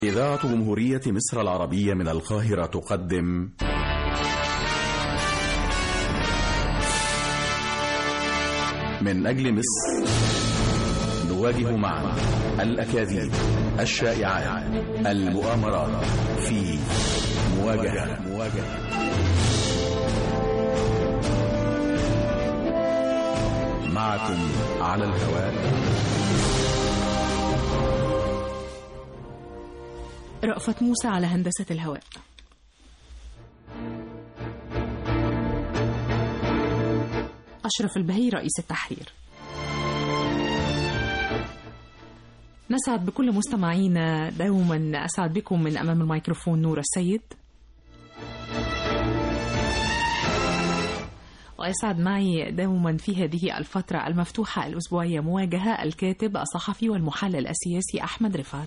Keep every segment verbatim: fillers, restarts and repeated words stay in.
إذاعة جمهورية مصر العربية من القاهرة تقدم من أجل مصر، نواجه معا الأكاذيب، الشائعات، المؤامرات في مواجهة مواجهة معكم على الهواء رأفت موسى على هندسة الهواء. أشرف البهي رئيس التحرير. نسعد بكل مستمعينا دوما. أسعد بكم من أمام الميكروفون نور السيد، ويسعد معي دوما في هذه الفترة المفتوحة الأسبوعية مواجهة الكاتب الصحفي والمحلل السياسي أحمد رفعت.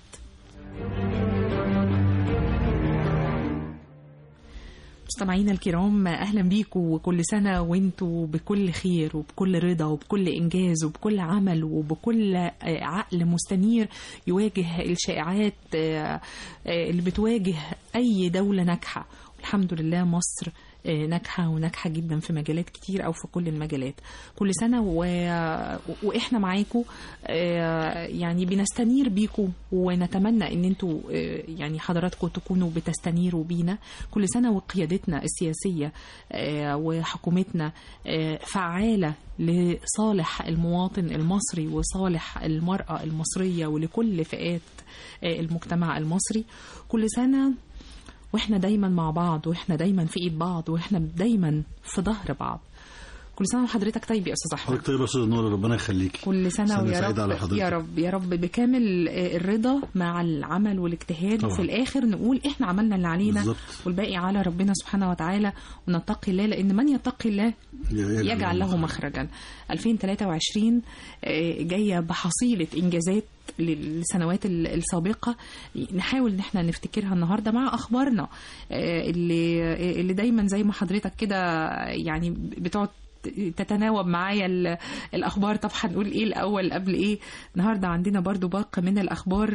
مستمعينا الكرام، أهلا بيكم، وكل سنة وانتوا بكل خير وبكل رضا وبكل إنجاز وبكل عمل وبكل عقل مستنير يواجه الشائعات اللي بتواجه أي دولة ناجحة. والحمد لله مصر ناجحة وناجحة جدا في مجالات كتير أو في كل المجالات. كل سنة و... وإحنا معاكم، يعني بنستنير بيكم ونتمنى إن انتوا يعني حضراتكم تكونوا بتستنيروا بينا. كل سنة وقيادتنا السياسية وحكومتنا فعالة لصالح المواطن المصري وصالح المرأة المصرية ولكل فئات المجتمع المصري. كل سنة واحنا دايما مع بعض، واحنا دايما في ايد بعض، واحنا دايما في ظهر بعض. كل سنه وحضرتك طيب يا استاذ احمد. حضرتك طيب يا استاذ نور، ربنا يخليكي. كل سنه, سنة ويا رب يا رب يا رب بكامل الرضا مع العمل والاجتهاد، وفي الاخر نقول احنا عملنا اللي علينا بالزبط. والباقي على ربنا سبحانه وتعالى، ونتقي الله، لان من يتقي الله يجعل له مخرجا. ألفين وثلاثة وعشرين جايه بحصيله انجازات للسنوات السابقة، نحاول ان احنا نفتكرها النهاردة مع اخبارنا اللي اللي دايما زي ما حضرتك كده يعني بتقعد تتناوب معايا الأخبار. طب هنقول إيه الأول قبل إيه؟ النهاردة عندنا برضو باقة من الأخبار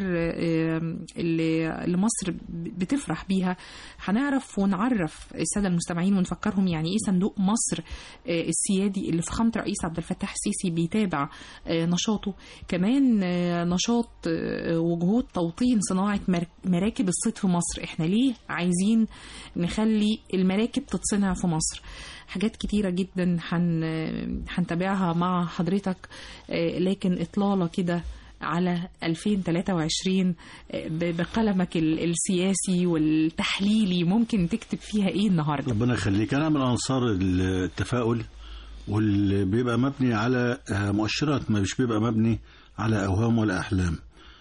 اللي مصر بتفرح بيها. هنعرف ونعرف السادة المستمعين ونفكرهم يعني إيه صندوق مصر السيادي اللي فخامة رئيس عبد الفتاح السيسي بيتابع نشاطه. كمان نشاط وجهود توطين صناعة مراكب الصيد في مصر. إحنا ليه عايزين نخلي المراكب تتصنع في مصر؟ حاجات كتيرة جدا هنتابعها مع حضرتك، لكن إطلالة كده على ألفين وثلاثة وعشرين بقلمك السياسي والتحليلي، ممكن تكتب فيها إيه النهاردة؟ ربنا يخليك. أنا من أنصار التفاؤل واللي بيبقى مبني على مؤشرات، ما مش بيبقى مبني على أوهام ولا أحلام.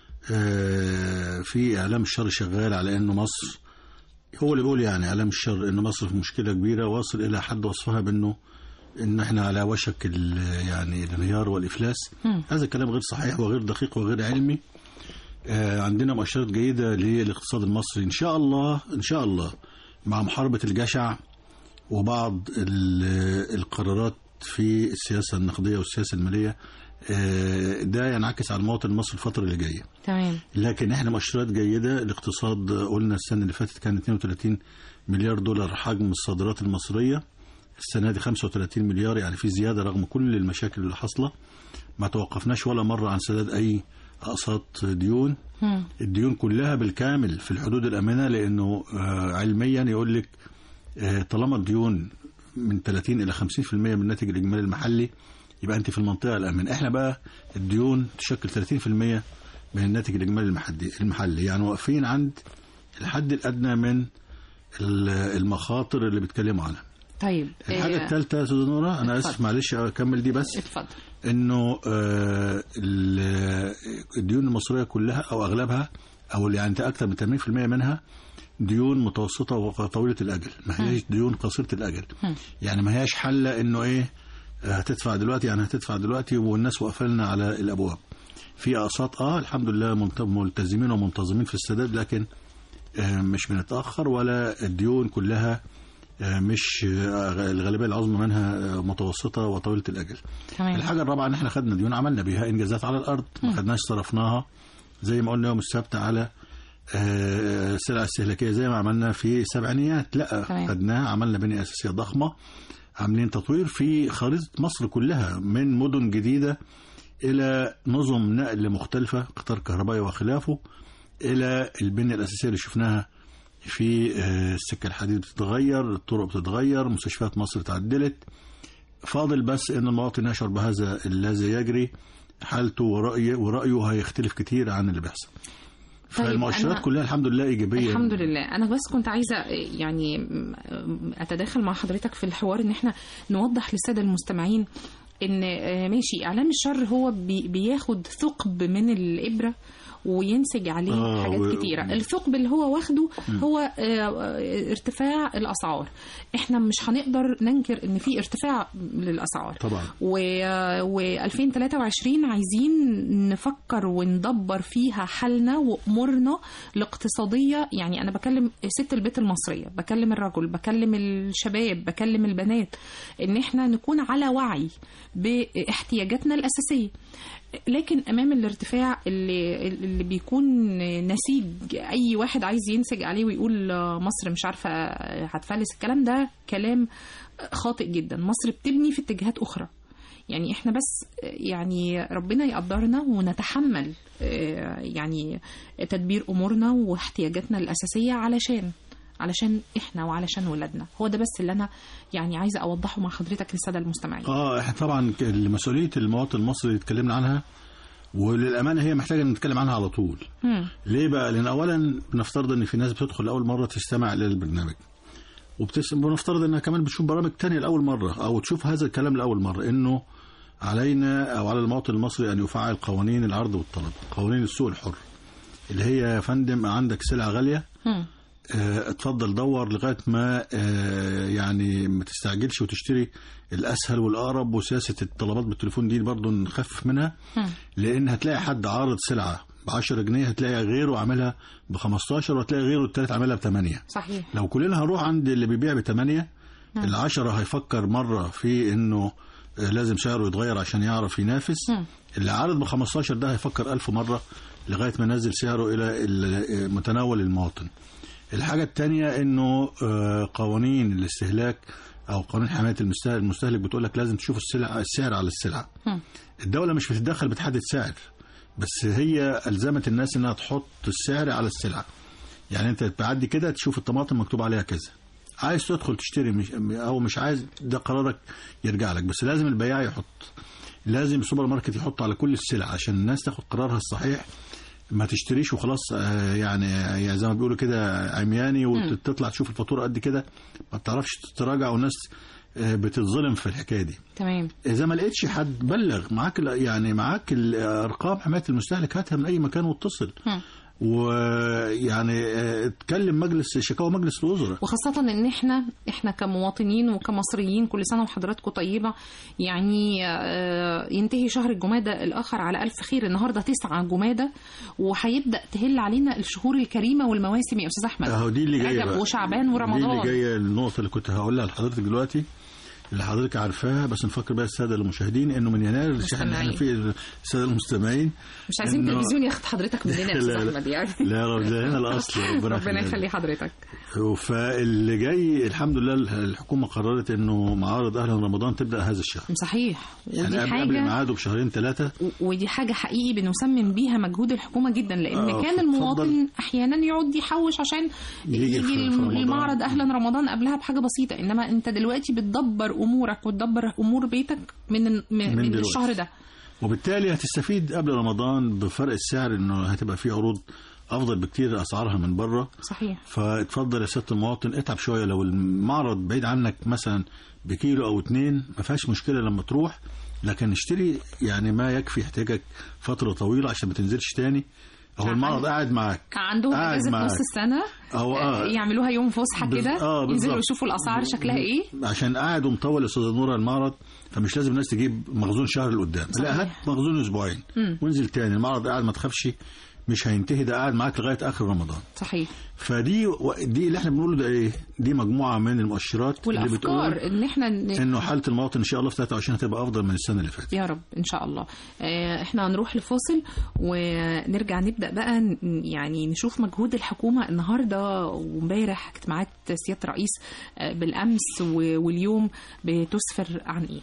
في إعلام الشر شغال على أنه مصر، هو اللي بيقول يعني إعلام الشر إن مصر في مشكلة كبيرة، واصل إلى حد وصفها بأنه إن إحنا على وشك يعني الانهيار والإفلاس. م. هذا الكلام غير صحيح وغير دقيق وغير علمي. آه عندنا مؤشرات جيدة للاقتصاد المصري إن شاء الله إن شاء الله، مع محاربة الجشع وبعض القرارات في السياسة النقدية والسياسة المالية. آه ده ينعكس على المواطن المصري الفترة اللي جاية. تمام. لكن احنا مؤشرات جيدة. الاقتصاد قلنا السنة اللي فاتت كان اثنين وثلاثين مليار دولار حجم الصادرات المصرية، السنة دي خمسة وثلاثين مليار، يعني في زيادة رغم كل المشاكل اللي حصلة. ما توقفناش ولا مرة عن سداد أي أقساط ديون. م. الديون كلها بالكامل في الحدود الأمنة، لأنه آه علميا يقول لك آه طالما الديون من ثلاثين إلى خمسين بالمئة من الناتج الإجمالي المحلي يبقى أنت في المنطقة الأمن. إحنا بقى الديون تشكل ثلاثين بالمئة من الناتج الإجمالي المحلي، يعني واقفين عند الحد الأدنى من المخاطر اللي بيتكلموا عنها. طيب الحاجة إيه الثالثة يا أستاذ نورة، أنا آسف معلش أكمل دي بس. اتفضل. إنه آه الديون المصرية كلها أو أغلبها أو يعني أكثر من ثمانين بالمئة منها ديون متوسطة وطويلة الأجل، ما هياش ديون قصيرة الأجل. م. يعني ما هياش حلة إنه إيه هتدفع دلوقتي، يعني هتدفع دلوقتي والناس وقفلنا على الأبواب. في أقساط اه الحمد لله ملتزمين ومنتظمين في السداد، لكن آه مش بنتأخر، ولا الديون كلها آه مش آه الغالبية العظمى منها آه متوسطة وطويلة الأجل. تمام. الحاجة الرابعة ان احنا خدنا ديون عملنا بيها إنجازات على الأرض، ما خدناش صرفناها زي ما قلنا يوم السبت على آه سلع استهلاكيه زي ما عملنا في السبعينيات، لا خدناها عملنا بنيه اساسيه ضخمه، عاملين تطوير في خريطه مصر كلها من مدن جديده الى نظم نقل مختلفه، قطار كهربائي وخلافه، الى البنيه الاساسيه اللي شفناها في السكه الحديد بتتغير، الطرق بتتغير، مستشفيات مصر تعدلت. فاضل بس ان المواطن يشعر بهذا الذي يجري، حالته ورأيه ورأيه هيختلف كتير عن اللي بيحصل. طيب فالمؤشرات كلها الحمد لله إيجابية. الحمد لله. أنا بس كنت عايزة يعني أتداخل مع حضرتك في الحوار، إن احنا نوضح للسادة المستمعين إن ماشي إعلام الشر هو بياخد ثقب من الإبرة وينسج عليه آه حاجات و... كتيرة. الثقب اللي هو واخده هو آه ارتفاع الأسعار. احنا مش هنقدر ننكر ان في ارتفاع للأسعار طبعا، و ألفين وثلاثة وعشرين عايزين نفكر وندبر فيها حالنا وأمورنا الاقتصادية. يعني أنا بكلم ست البيت المصرية، بكلم الرجل، بكلم الشباب، بكلم البنات، ان احنا نكون على وعي باحتياجاتنا الأساسية. لكن امام الارتفاع اللي اللي بيكون نسيج اي واحد عايز ينسج عليه ويقول مصر مش عارفه هتفلس، الكلام ده كلام خاطئ جدا. مصر بتبني في اتجاهات اخرى. يعني احنا بس يعني ربنا يقدرنا ونتحمل يعني تدبير امورنا واحتياجاتنا الاساسيه علشان علشان احنا وعلشان ولادنا. هو ده بس اللي انا يعني عايزه اوضحه مع حضرتك للساده المستمعين. اه احنا طبعا مسؤوليه المواطن المصري اللي اتكلمنا عنها، وللامانه هي محتاجه نتكلم عنها على طول. م. ليه بقى؟ لان اولا بنفترض ان في ناس بتدخل لاول مره تستمع للبرنامج، وبنفترض انها كمان بتشوف برامج تانية لاول مره او تشوف هذا الكلام لاول مره، انه علينا او على المواطن المصري ان يفعل قوانين العرض والطلب، قوانين السوق الحر، اللي هي يا فندم عندك سلعه غاليه م. اه اتفضل دور لغايه ما اه يعني ما تستعجلش وتشتري الاسهل والاقرب. وسياسه الطلبات بالتليفون دي برضو نخفف منها، لان هتلاقي حد عارض سلعه ب عشرة جنيه هتلاقي غيره عاملها ب خمستاشر، وهتلاقي غيره الثالث عاملها ب ثمانية. صحيح. لو كلنا هنروح عند اللي بيبيع ب ثمانية، العشرة هيفكر مره في انه لازم سعره يتغير عشان يعرف ينافس. م. اللي عارض ب خمستاشر ده هيفكر ألف مره لغايه ما ينزل سعره الى متناول المواطن. الحاجة الثانية انه قوانين الاستهلاك او قانون حماية المستهلك بتقول لك لازم تشوف السلع السعر على السلعة. الدولة مش بتتدخل بتحدد سعر، بس هي ألزمت الناس انها تحط السعر على السلعة. يعني انت بعد كده تشوف الطماطم مكتوب عليها كذا، عايز تدخل تشتري مش او مش عايز ده قرارك يرجع لك، بس لازم البياع يحط، لازم السوبر ماركت يحط على كل السلع عشان الناس تاخد قرارها الصحيح، ما تشتريش وخلاص. يعني يعني زي ما بيقولوا كده عمياني، وتطلع تشوف الفاتوره قد كده ما تعرفش تراجع، والناس بتتظلم في الحكايه دي. تمام. اذا ما لقيتش حد بلغ معاك، يعني معاك الارقام حمايه المستهلك هاتها من اي مكان واتصل، ويعني اتكلم مجلس شكاوى مجلس الوزراء. وخاصة ان احنا احنا كمواطنين وكمصريين كل سنة وحضراتكم طيبة. يعني ينتهي شهر الجمادة الاخر على الف خير، النهاردة تسعة جمادة وهيبدأ تهل علينا الشهور الكريمة والمواسم يا استاذ احمد. اهو دي اللي جايه، رجب وشعبان ورمضان. دي اللي جايه النقطة اللي كنت هقولها لحضرتك دلوقتي، اللي حضرتك عارفاها، بس نفكر بقى الساده المشاهدين انه من يناير احنا في الساده المستمعين مش عايزين التلفزيون ياخد حضرتك مننا يا استاذ احمد. يعني لا رب ده هنا الاصل، ربنا يخلي حضرتك. فاللي جاي الحمد لله الحكومه قررت انه معارض اهلا رمضان تبدا هذا الشهر. صحيح. ودي يعني حاجه قبل ميعاده بشهرين ثلاثه، ودي حاجه حقيقي بنسمم بيها مجهود الحكومه جدا، لان آه كان المواطن احيانا يقعد يحوش عشان يجي, يجي المعرض اهلا رمضان قبلها بحاجه بسيطه، انما انت دلوقتي بتدبر امورك وتدبر امور بيتك من من, من, من الشهر ده، وبالتالي هتستفيد قبل رمضان بفرق السعر، انه هتبقى في عروض افضل بكتير اسعارها من بره. صحيح. فاتفضل يا سياده المواطن اتعب شويه، لو المعرض بعيد عنك مثلا بكيلو او اتنين ما فيهاش مشكله لما تروح، لكن اشتري يعني ما يكفي احتياجك فتره طويله عشان ما تنزلش تاني. هو المعرض قاعد معاك، عندهم اجازه نص السنه أو آه يعملوها يوم فسحه كده، آه ينزلوا يشوفوا الاسعار شكلها ايه، عشان قاعد ومطول استاذ نوره المعرض، فمش لازم الناس تجيب مخزون شهر لقدام، لا هات مخزون اسبوعين وانزل تاني. المعرض قاعد ما تخافش مش هينتهي، ده قاعد معاك لغايه اخر رمضان. صحيح. فدي دي اللي احنا بنقوله ده ايه؟ دي مجموعه من المؤشرات اللي بتقول ان احنا ن... انه حاله المواطن ان شاء الله في ثلاثة وعشرين هتبقى افضل من السنه اللي فاتت. يا رب ان شاء الله. اه احنا هنروح لفاصل ونرجع نبدا بقى يعني نشوف مجهود الحكومه النهارده وامبارح اجتماعات سياده الرئيس بالامس واليوم بتسفر عن ايه.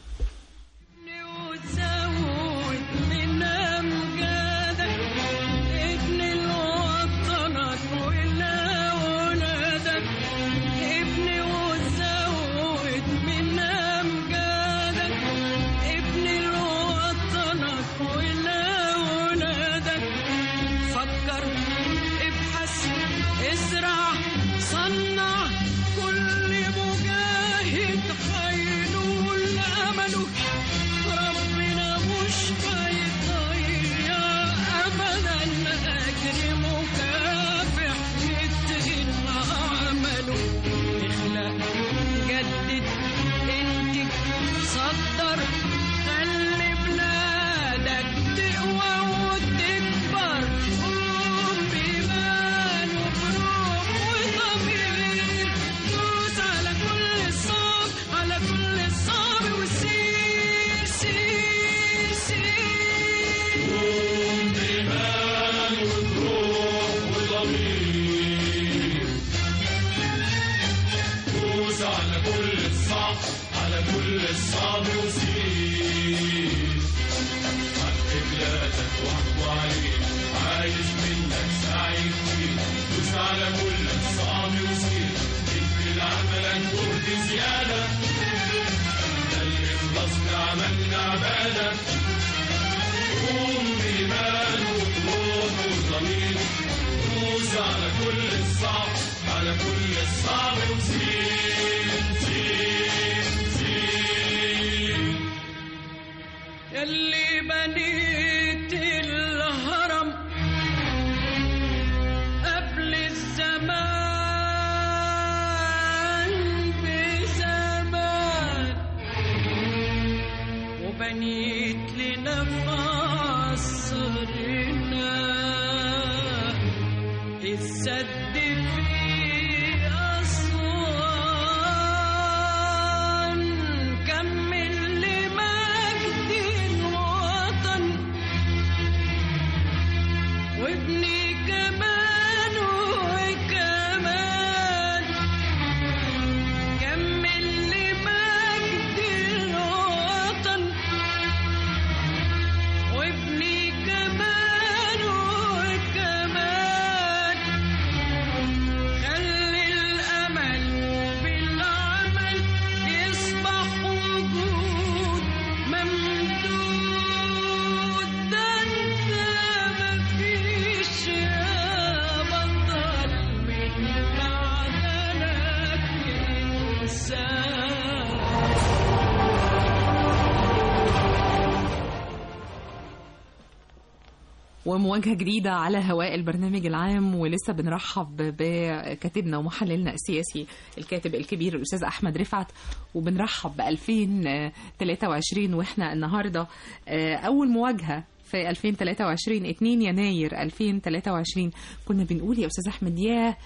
ومواجهة جديدة على هواء البرنامج العام، ولسه بنرحب بكاتبنا ومحللنا السياسي الكاتب الكبير الأستاذ أحمد رفعت، وبنرحب ب ألفين وثلاثة وعشرين واحنا النهاردة أول مواجهة في ألفين وثلاثة وعشرين اثنين يناير ألفين وثلاثة وعشرين. كنا بنقول يا أستاذ أحمد يا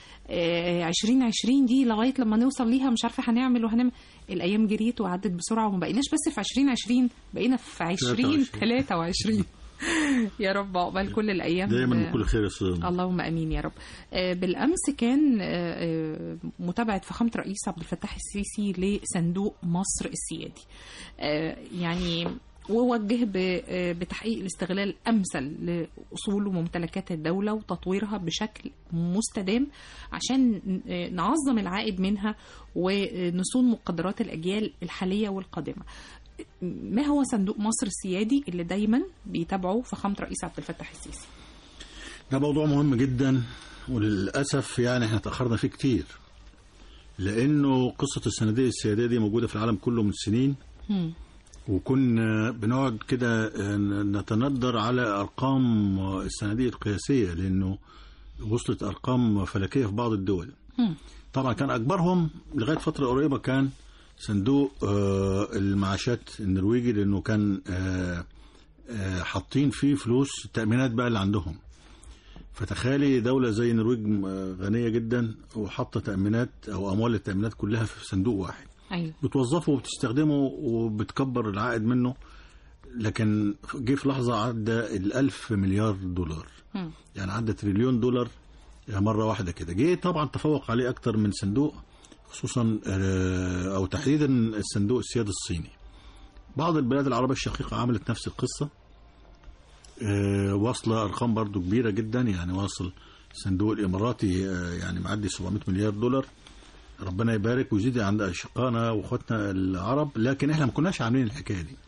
عشرين عشرين دي لغاية لما نوصل ليها مش عارفة هنعمل وهنعمل. الأيام جريت وعدت بسرعة وما بقيناش بس في عشرين عشرين، بقينا في عشرين ثلاثة وعشرين. يا رب عقبال كل الأيام دايما بكل خير يا أستاذ. اللهم أمين يا رب. بالأمس كان متابعة فخامة الرئيس عبد الفتاح السيسي لصندوق مصر السيادي، يعني ووجه بتحقيق الاستغلال الأمثل لأصول وممتلكات الدولة وتطويرها بشكل مستدام عشان نعظم العائد منها ونصون مقدرات الأجيال الحالية والقادمة. ما هو صندوق مصر السيادي اللي دايما بيتابعه فخامة الرئيس عبد الفتاح السيسي؟ ده موضوع مهم جدا، وللأسف يعني احنا تأخرنا فيه كتير، لأنه قصة الصناديق السيادية دي موجودة في العالم كله من سنين. م. وكنا بنقعد كده نتندر على أرقام الصناديق القياسية، لأنه وصلت أرقام فلكية في بعض الدول. م. طبعا كان أكبرهم لغاية فترة قريبة كان صندوق المعاشات النرويجي، لأنه كان حاطين فيه فلوس التأمينات بقى اللي عندهم. فتخيلي دولة زي النرويج غنية جدا وحاطة تأمينات أو أموال التأمينات كلها في صندوق واحد. أيوة. بتوظفه وبتستخدمه وبتكبر العائد منه، لكن جه في لحظة عدى الألف مليار دولار. م. يعني عدى تريليون دولار مرة واحدة كده. جه طبعا تفوق عليه أكتر من صندوق، خصوصا أو تحديدا الصندوق السيادي الصيني. بعض البلاد العربية الشقيقة عملت نفس القصة، واصلة أرقام برضو كبيرة جدا. يعني واصل الصندوق الإماراتي يعني معدي سبعمائة مليار دولار. ربنا يبارك ويزيد عند أشقائنا وأخواتنا العرب، لكن إحنا ما كناش عاملين الحكاية دي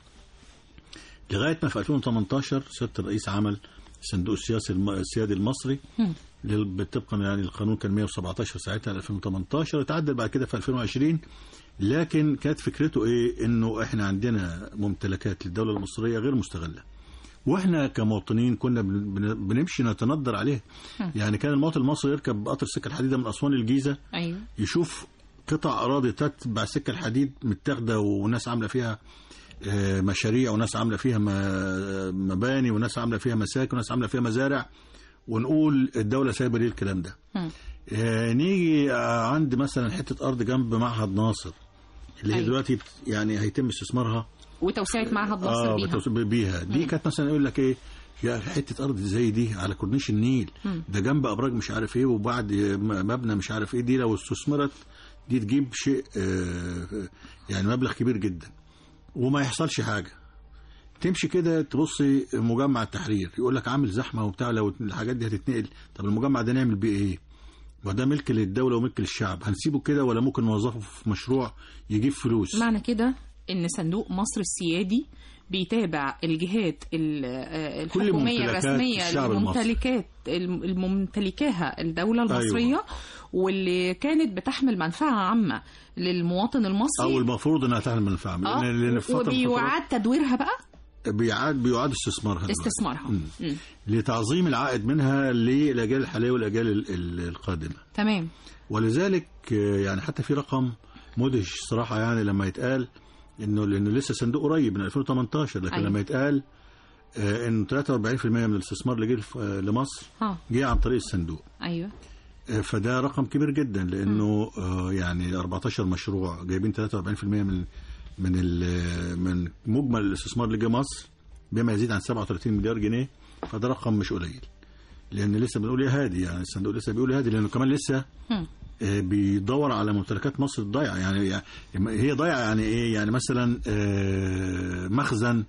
لغاية ما في ألفين وثمانية عشر سيادة الرئيس عمل صندوق السياسي السيادي المصري طبقا يعني القانون كان مئة وسبعة عشر ساعتها ألفين وثمانية عشر، اتعدل بعد كده في ألفين وعشرين. لكن كانت فكرته إيه؟ إنه إحنا عندنا ممتلكات للدولة المصرية غير مستغلة، واحنا كمواطنين كنا بنمشي نتندر عليها. يعني كان المواطن المصري يركب قطر السكه الحديده من اسوان للجيزه، أيوة. يشوف قطع اراضي تتبع السكه الحديد متاخده وناس عامله فيها مشاريع وناس عامله فيها مباني وناس عامله فيها مساكن وناس عامله فيها مزارع، ونقول الدوله سايبه ليه الكلام ده. آه نيجي عند مثلا حته ارض جنب معهد ناصر اللي هي أيوة. دلوقتي يعني هيتم استثمارها وتوسعه معهد ناصر بيها. اه بيها دي كانت مثلا يقول لك ايه، يا حته ارض زي دي على كورنيش النيل، مم. ده جنب ابراج مش عارف ايه وبعد مبنى مش عارف ايه، دي لو استثمرت دي تجيب شيء آه يعني مبلغ كبير جدا وما يحصلش حاجه. تمشي كده تبصي مجمع التحرير يقول لك عامل زحمه وبتاع، لو الحاجات دي هتتنقل طب المجمع ده نعمل بيه ايه؟ وده ملك للدوله وملك للشعب، هنسيبه كده ولا ممكن نوظفه في مشروع يجيب فلوس؟ معنى كده ان صندوق مصر السيادي بيتابع الجهات الحكوميه الرسميه الممتلكات الممتلكاها الدوله المصريه، أيوة. واللي كانت بتحمل منفعه عامه للمواطن المصري او المفروض انها تحمل منفعه عامه، آه. وبيعاد تدويرها بقى، بيعاد بيعاد استثمارها استثمارها مم. مم. لتعظيم العائد منها للاجيال الحاليه والاجيال القادمه. تمام. ولذلك يعني حتى في رقم مدهش صراحه، يعني لما يتقال انه لانه لسه صندوق قريب من ألفين وثمانية عشر، لكن أيوة. لما يتقال آه انه ثلاثة وأربعين بالمئة من الاستثمار اللي جه آه لمصر جه عن طريق الصندوق. ايوه. آه فده رقم كبير جدا، لانه آه يعني أربعة عشر مشروع جايبين ثلاثة وأربعين بالمئة من من من مجمل الاستثمار اللي جه مصر بما يزيد عن سبعة وثلاثين مليار جنيه. فده رقم مش قليل، لان لسه بنقول يا هادي، يعني الصندوق لسه بيقول يا هادي، لانه كمان لسه م. بيدور على ممتلكات مصر الضايعه. يعني, يعني هي ضايعه يعني ايه؟ يعني مثلا مخزن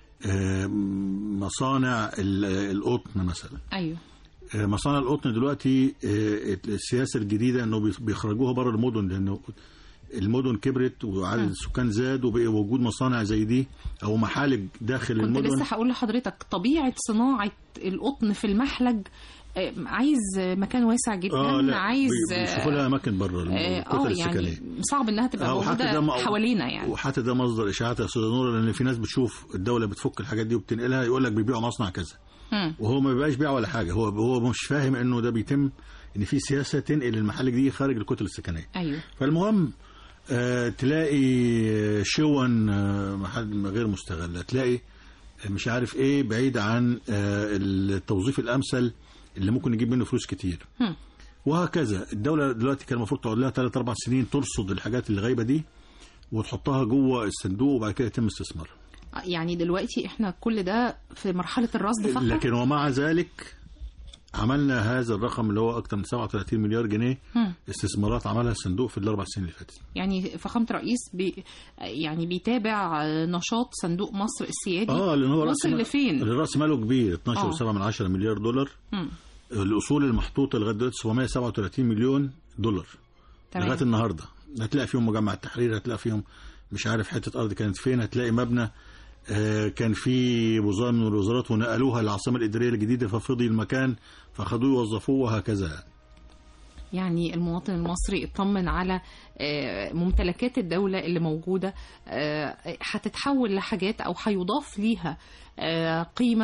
مصانع القطن مثلا. ايوه. مصانع القطن دلوقتي السياسه الجديده انه بيخرجوها بره المدن، لانه المدن كبرت وعدد السكان زاد وبقى وجود مصانع زي دي او محالج داخل كنت المدن. كنت لسه هقول لحضرتك طبيعه صناعه القطن في المحلج عايز مكان واسع جدا. آه عايز بيشوفوا لها اماكن بره الكتل السكنيه، يعني صعب انها تبقى موجوده حوالينا يعني. وحتى ده مصدر اشاعات يا استاذ نور، لان في ناس بتشوف الدوله بتفك الحاجات دي وبتنقلها يقول لك بيبيعوا مصنع كذا، م. وهو ما بيبقاش بيع ولا حاجه، هو هو مش فاهم انه ده بيتم ان في سياسه تنقل المحالج دي خارج الكتل السكنيه. ايوه. فالمهم آه تلاقي شون آه محل غير مستغله، تلاقي مش عارف ايه بعيد عن آه التوظيف الامثل اللي ممكن نجيب منه فلوس كتير. هم. وهكذا الدولة دلوقتي كان المفروض تقعد لها ثلاث أربع سنين ترصد الحاجات اللي غايبة دي وتحطها جوه الصندوق وبعد كده يتم استثمارها. يعني دلوقتي احنا كل ده في مرحلة الرصد فقط. لكن ومع ذلك عملنا هذا الرقم اللي هو أكثر من سبعة وثلاثين مليار جنيه هم. استثمارات عملها الصندوق في الأربع سنين اللي فاتت. يعني فخامة الرئيس بي يعني بيتابع نشاط صندوق مصر السيادي. اه لأن هو وصل لفين؟ الرأس ماله كبير اثناشر فاصلة سبعة من عشرة مليار دولار. هم. الأصول المحطوطة لغاية دلوقتي سبعمائة وسبعة وثلاثين مليون دولار. تمام. لغاية النهاردة هتلاقي فيهم مجمع التحرير، هتلاقي فيهم مش عارف حتة أرض كانت فين، هتلاقي مبنى آه كان في وزارة من الوزارات ونقلوها للعاصمة الإدارية الجديدة ففضي المكان فخدوه ووظفوه وهكذا. يعني المواطن المصري اطمن على ممتلكات الدولة اللي موجودة هتتحول لحاجات أو هيضاف ليها قيمة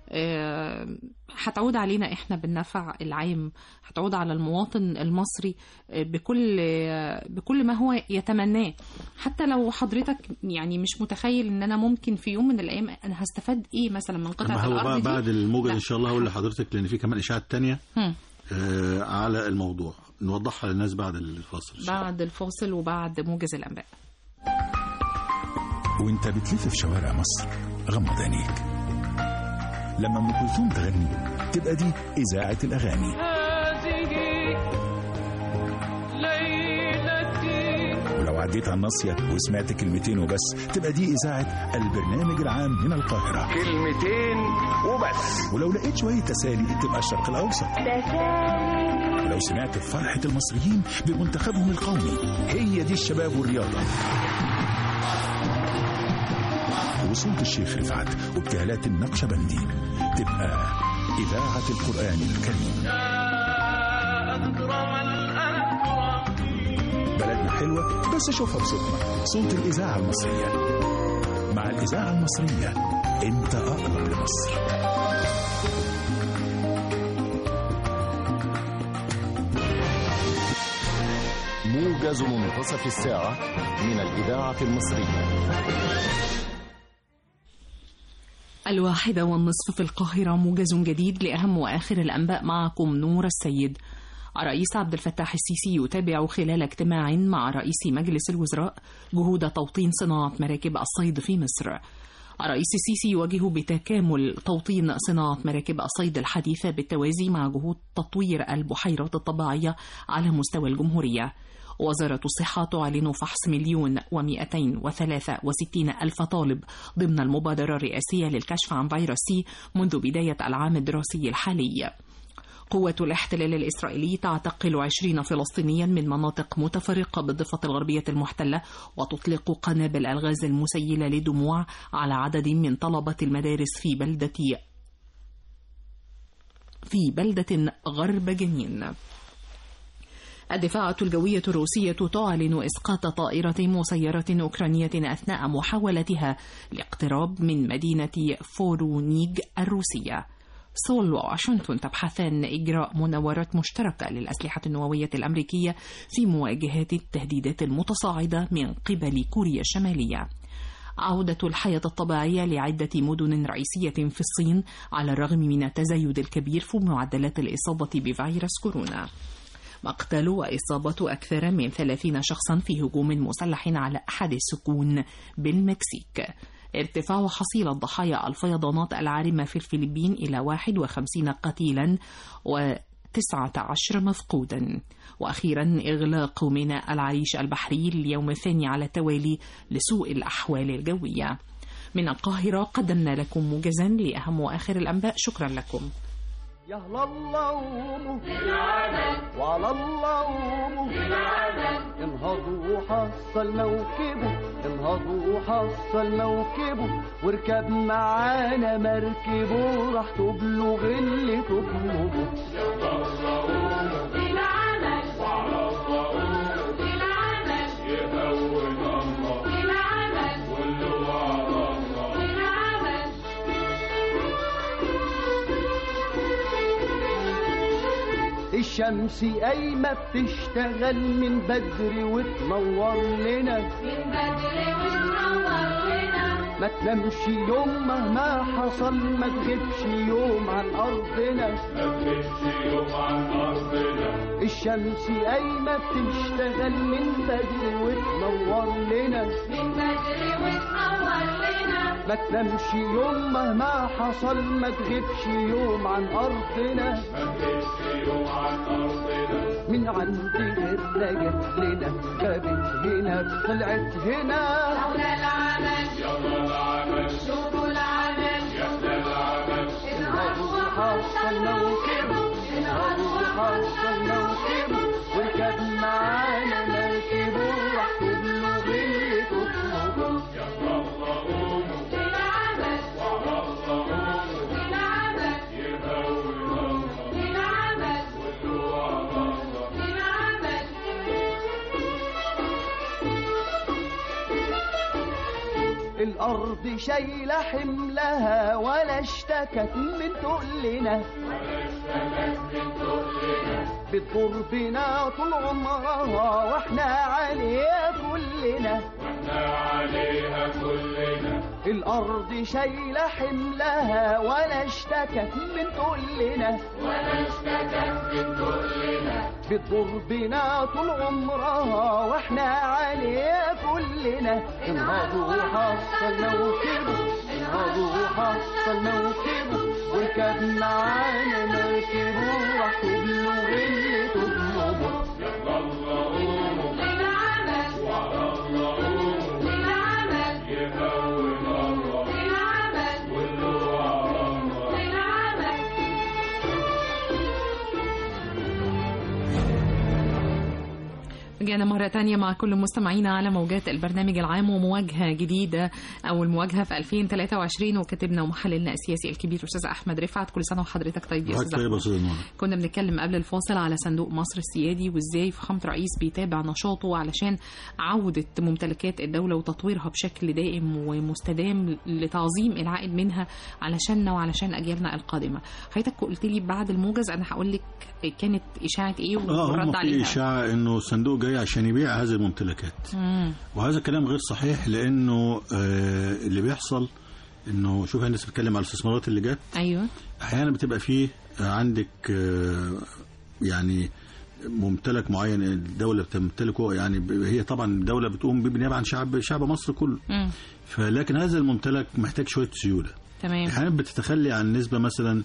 هتعود علينا احنا بالنفع العام، هتعود على المواطن المصري بكل بكل ما هو يتمناه. حتى لو حضرتك يعني مش متخيل ان انا ممكن في يوم من الايام انا هستفاد ايه مثلا من قطعه الارض دي. بعد الموجز ان شاء الله هقول لحضرتك، لان في كمان اشاعات تانية آه على الموضوع نوضحها للناس بعد الفاصل. بعد الفاصل وبعد موجز الانباء. وانت بتلف في شوارع مصر غمض عينيك، لما ام كلثوم تغني تبقى دي اذاعه الاغاني. ولو عديت على الناصيه وسمعت كلمتين وبس تبقى دي اذاعه البرنامج العام من القاهره. كلمتين وبس. ولو لقيت شويه تسالي تبقى الشرق الاوسط. تسالي. ولو سمعت فرحه المصريين بمنتخبهم القومي هي دي الشباب والرياضه. وصوت الشيخ رفعت وابتهالات النقشبندي تبقى إذاعة القرآن الكريم. بلدنا حلوة بس شوفها بصوتنا، صوت الإذاعة المصرية. مع الإذاعة المصرية أنت أقرب لمصر. موجز منتصف الساعة من الإذاعة المصرية. الواحدة والنصف في القاهرة، موجز جديد لأهم وآخر الأنباء. معكم نور السيد. الرئيس عبد الفتاح السيسي يتابع خلال اجتماع مع رئيس مجلس الوزراء جهود توطين صناعة مراكب الصيد في مصر. الرئيس السيسي يواجه بتكامل توطين صناعة مراكب الصيد الحديثة بالتوازي مع جهود تطوير البحيرات الطبيعية على مستوى الجمهورية. وزارة الصحة تعلن فحص مليون ومئتين وثلاثة وستين ألف طالب ضمن المبادرة الرئاسية للكشف عن فيروس سي منذ بداية العام الدراسي الحالي. قوة الاحتلال الإسرائيلي تعتقل عشرين فلسطينيا من مناطق متفرقة بالضفة الغربية المحتلة وتطلق قنابل الغاز المسيلة للدموع على عدد من طلبة المدارس في بلدة في بلدة غرب جنين. الدفاعات الجوية الروسية تعلن إسقاط طائرة مسيرة أوكرانية أثناء محاولتها الاقتراب من مدينة فورونيج الروسية. سول وواشنطن تبحثان إجراء مناورات مشتركة للأسلحة النووية الأمريكية في مواجهة التهديدات المتصاعدة من قبل كوريا الشمالية. عودة الحياة الطبيعية لعدة مدن رئيسية في الصين على الرغم من التزايد الكبير في معدلات الإصابة بفيروس كورونا. مقتل وإصابة أكثر من ثلاثين شخصا في هجوم مسلح على أحد السكون بالمكسيك. ارتفاع حصيلة ضحايا الفيضانات العارمة في الفلبين إلى واحد وخمسين قتيلا وتسعة عشر مفقودا. وأخيرا إغلاق ميناء العريش البحري اليوم الثاني على التوالي لسوء الأحوال الجوية. من القاهرة قدمنا لكم موجزا لأهم وآخر الأنباء. شكرا لكم. يهلا اللوم بالعمل وعلى اللوم بالعمل. انهضوا وحصل موكبه، انهضوا وحصل موكبه، واركب معانا مركبه راح تبلغ اللي تطلبه. يهلا اللوم بالعمل وعلى اللوم بالعمل. يهون الله بالعمل كله على الله بالعمل. الشمس قايمة بتشتغل من بدري وتنور لنا، من بدري وتنور لنا. ما تنامش يوم مهما حصل، ما تغيبش يوم عن أرضنا، ما تغيبش يوم عن أرضنا. الشمس قايمة بتشتغل من بدري وتنور لنا، من بدري وتنور لنا. ما تنامش يوم مهما حصل، ما تغيبش يوم عن أرضنا، ما تغيبش يوم عن أرضنا. من عند غيرنا جت لنا، جابت هنا طلعت هنا. لولا العمل يلا العمل، شوفوا العمل يلا العمل. انهضوا وحصل موكبه، انهضوا وحصل موكبه، واركب معانا مركبه راح تبلغ اللي تطلبه. يلا الله قوموا بالعمل وعلى الله قوموا بالعمل. يهون الله بالعمل كله على الله بالعمل. الأرض شايلة حملها ولا اشتكت من تقلنا بتضر بنا طول عمرها واحنا عليها كلنا واحنا عليها كلنا الأرض شايلة حملها ولا اشتكت من تقلنا ولا اشتكت من تقلنا بتضر بنا طول عمرها واحنا عليها كلنا انهضوا وحصل موكبه انهضوا وحصل موكبه وركب معانا مركبه راح تبلوا اللي تطلبه يلا الله قوموا للعمل وعلى الله قوموا للعمل يهون الله للعمل واللي على الله للعمل. رجعنا مرة تانية مع كل مستمعينا على موجات البرنامج العام ومواجهة جديدة أو المواجهة في ألفين وثلاثة وعشرين وكاتبنا ومحللنا السياسي الكبير أستاذ أحمد رفعت. كل سنة وحضرتك طيب يا أستاذ أحمد. كنا بنتكلم قبل الفاصل على صندوق مصر السيادي وإزاي فخامة الرئيس بيتابع نشاطه علشان عودة ممتلكات الدولة وتطويرها بشكل دائم ومستدام لتعظيم العائد منها علشاننا وعلشان أجيالنا القادمة. حضرتك قلت لي بعد الموجز أنا هقول لك كانت إشاعة إيه ورد عليها. إشاعة إنه الصندوق جاي عشان يبيع هذه الممتلكات مم. وهذا كلام غير صحيح لأنه آه اللي بيحصل إنه شوف الناس بتتكلم على الاستثمارات اللي جت أيوة أحيانا بتبقى فيه عندك آه يعني ممتلك معين الدولة بتمتلكه يعني هي طبعا الدولة بتقوم بالنيابة عن شعب شعب مصر كله مم. فلكن هذا الممتلك محتاج شوية سيولة تمام. أحيانا بتتخلي عن نسبة مثلا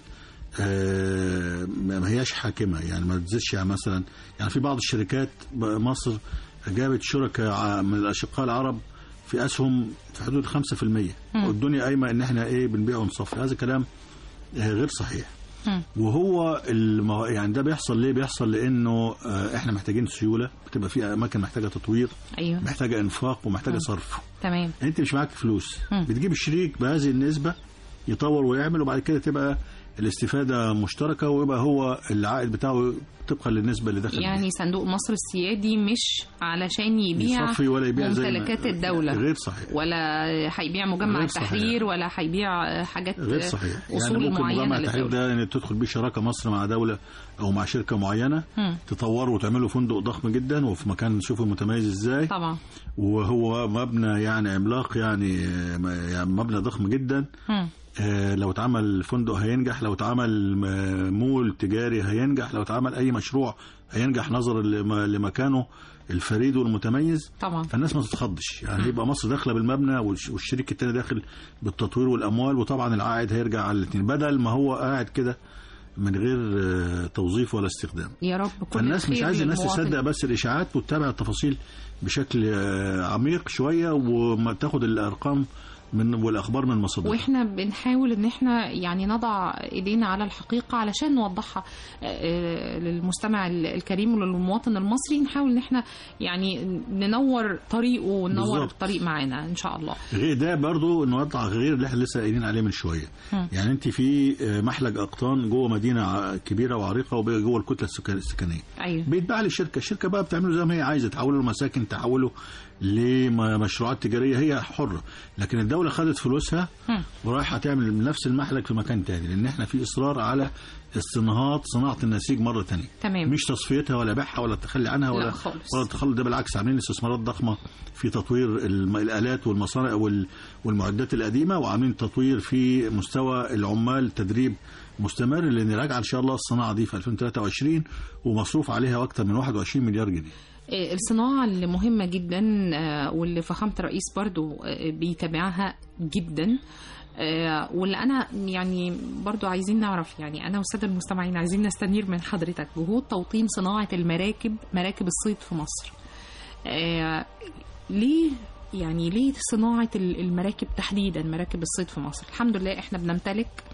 آه ما هياش حاكمة يعني ما تزيدش يعني مثلا يعني في بعض الشركات مصر جابت شركاء من الأشقاء العرب في أسهم في حدود خمسة في المية والدنيا قايمة إن إحنا إيه بنبيع ونصفي. هذا كلام آه غير صحيح م. وهو يعني ده بيحصل ليه بيحصل لأنه آه إحنا محتاجين سيولة بتبقى في أماكن محتاجة تطوير أيوة. محتاجة إنفاق ومحتاجة م. صرف تمام. أنت مش معاك فلوس م. بتجيب الشريك بهذه النسبة يطور ويعمل وبعد كده تبقى الاستفادة مشتركة ويبقى هو العائد بتاعه طبقا للنسبة اللي داخل يعني بيه. صندوق مصر السيادي مش علشان يبيع ممتلكات الدولة غير صحيح ولا هيبيع مجمع التحرير ولا هيبيع حاجات غير صحيح أصول يعني معينة مجمع التحرير ده ان تدخل بيه شراكة مصر مع دولة أو مع شركة معينة م. تطوروا وتعملوا فندق ضخم جدا وفي مكان شوفوا متميز ازاي طبعا وهو مبنى يعني عملاق يعني, يعني مبنى ضخم جدا م. آه لو اتعمل فندق هينجح لو اتعمل مول تجاري هينجح لو اتعمل اي مشروع هينجح نظرا لمكانه الفريد والمتميز طبعا. فالناس ما تتخضش يعني يبقى مصر داخله بالمبنى والشريك التاني داخل بالتطوير والاموال وطبعا العائد هيرجع على الاثنين بدل ما هو قاعد كده من غير توظيف ولا استخدام. يا رب كل فالناس مش عايزه الناس تصدق بس الاشاعات وتتابع التفاصيل بشكل عميق شويه وما تاخد الارقام من والاخبار من مصادر. واحنا بنحاول ان احنا يعني نضع ايدينا على الحقيقه علشان نوضحها للمستمع الكريم وللمواطن المصري نحاول ان احنا يعني ننور طريقه وننور الطريق معانا ان شاء الله. غير ده برضو نوضح غير اللي احنا لسه قايلين عليه من شويه م. يعني انت في محلج اقطان جوه مدينه كبيره وعريقه وجوه الكتله السكنيه ايوه بيتباع للشركه الشركه بقى بتعمله زي ما هي عايزه تحوله لمساكن تحوله لمشروعات تجاريه هي حره لكن الدوله خدت فلوسها ورايحه تعمل نفس المحلك في مكان تاني لان احنا في اصرار على استنهاض صناعه النسيج مره تانية تمام. مش تصفيتها ولا بيعها ولا التخلي عنها ولا ولا التخلي ده بالعكس عاملين استثمارات ضخمه في تطوير الالات والمصانع والمعدات القديمه وعاملين تطوير في مستوى العمال تدريب مستمر لان راجعه ان شاء الله الصناعه دي في ألفين وثلاثة وعشرين ومصروف عليها اكثر من واحد وعشرين مليار جنيه. الصناعة اللي مهمة جدا واللي فخامة الرئيس برضو بيتابعها جدا واللي أنا يعني برضو عايزين نعرف يعني أنا والسادة المستمعين عايزين نستنير من حضرتك جهود توطين صناعة المراكب مراكب الصيد في مصر. ليه يعني ليه صناعة المراكب تحديدا مراكب الصيد في مصر؟ الحمد لله احنا بنمتلك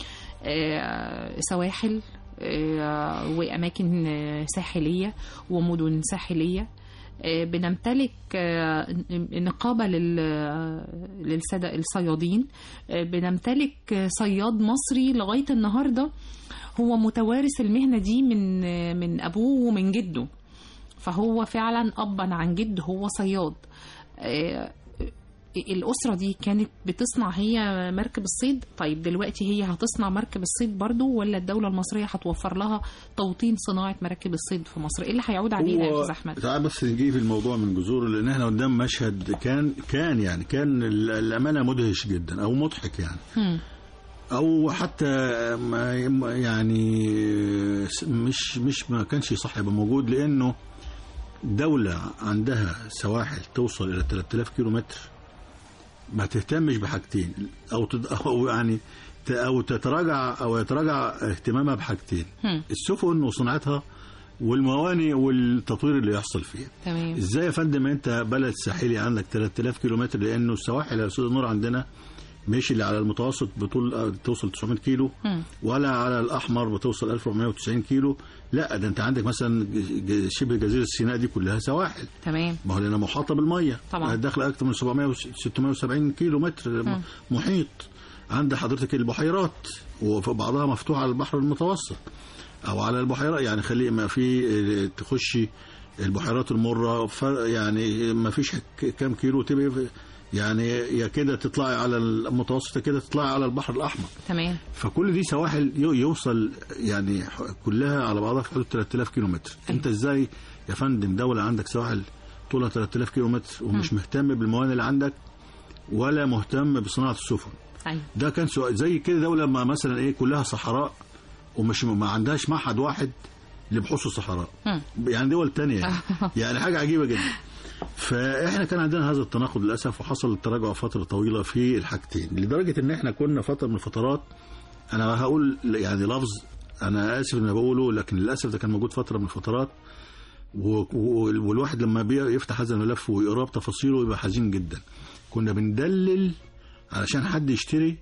سواحل وأماكن ساحلية ومدن ساحلية بنمتلك نقابة للسادة الصيادين بنمتلك صياد مصري لغاية النهاردة هو متوارث المهنة دي من من أبوه ومن جده فهو فعلا أبا عن جد هو صياد. الأسرة دي كانت بتصنع هي مركب الصيد، طيب دلوقتي هي هتصنع مركب الصيد برضو، ولا الدولة المصرية هتوفر لها توطين صناعة مراكب الصيد في مصر؟ ايه اللي هيعود علينا يا أستاذ أحمد؟ تعال بس نجي في الموضوع من جذوره، لأن احنا قدام مشهد كان كان يعني كان الأمانة مدهش جدا أو مضحك يعني م. او حتى يعني مش مش ما كانش صح يبقى موجود، لانه دولة عندها سواحل توصل الى ثلاثة آلاف كيلو متر ما تهتمش بحاجتين، او او يعني او تتراجع او يتراجع اهتمامها بحاجتين، السفن وصناعتها والموانئ والتطوير اللي يحصل فيها. تمام. ازاي يا فندم انت بلد ساحلي عندك ثلاثة آلاف كيلو متر؟ لانه السواحل يا استاذ نور عندنا مش اللي على المتوسط بطول توصل تسعمائة كيلو م. ولا على الأحمر بتوصل ألف وأربعمائة وتسعين كيلو، لا ده انت عندك مثلا شبه جزيرة سيناء دي كلها سواحل. تمام. ما هو لأنها محاطة بالمية طبعا، داخله أكثر من سبعمائة ستمائة وسبعين كيلو متر م. محيط. عند حضرتك البحيرات وبعضها مفتوحة على البحر المتوسط أو على البحيرات، يعني خلي ما في تخشي البحيرات المرة يعني ما فيش كام كيلو تبقى يعني يا كده تطلعي على المتوسط كده تطلعي على البحر الأحمر. تمام. فكل دي سواحل يوصل يعني كلها على بعضها في حدود ثلاثة آلاف كيلو متر. أيوة. انت ازاي يا فندم دولة عندك سواحل طولها ثلاثة آلاف كيلو متر ومش م. مهتم بالموانئ اللي عندك ولا مهتم بصناعة السفن؟ أيوة. ده كان سؤال. زي كده دولة ما مثلا ايه كلها صحراء ومش ما عندهاش معهد واحد لبحوث الصحراء، م. يعني دول تانية يعني, يعني حاجة عجيبة جدا. فاحنا كان عندنا هذا التناقض للاسف، وحصل التراجع فتره طويله في الحاجتين، لدرجه ان احنا كنا فتره من الفترات، انا هقول يعني لفظ انا اسف ان بقوله، لكن للاسف ده كان موجود فتره من الفترات، والواحد لما بيفتح هذا الملف ويقرا بتفاصيله يبقى حزين جدا. كنا بندلل علشان حد يشتري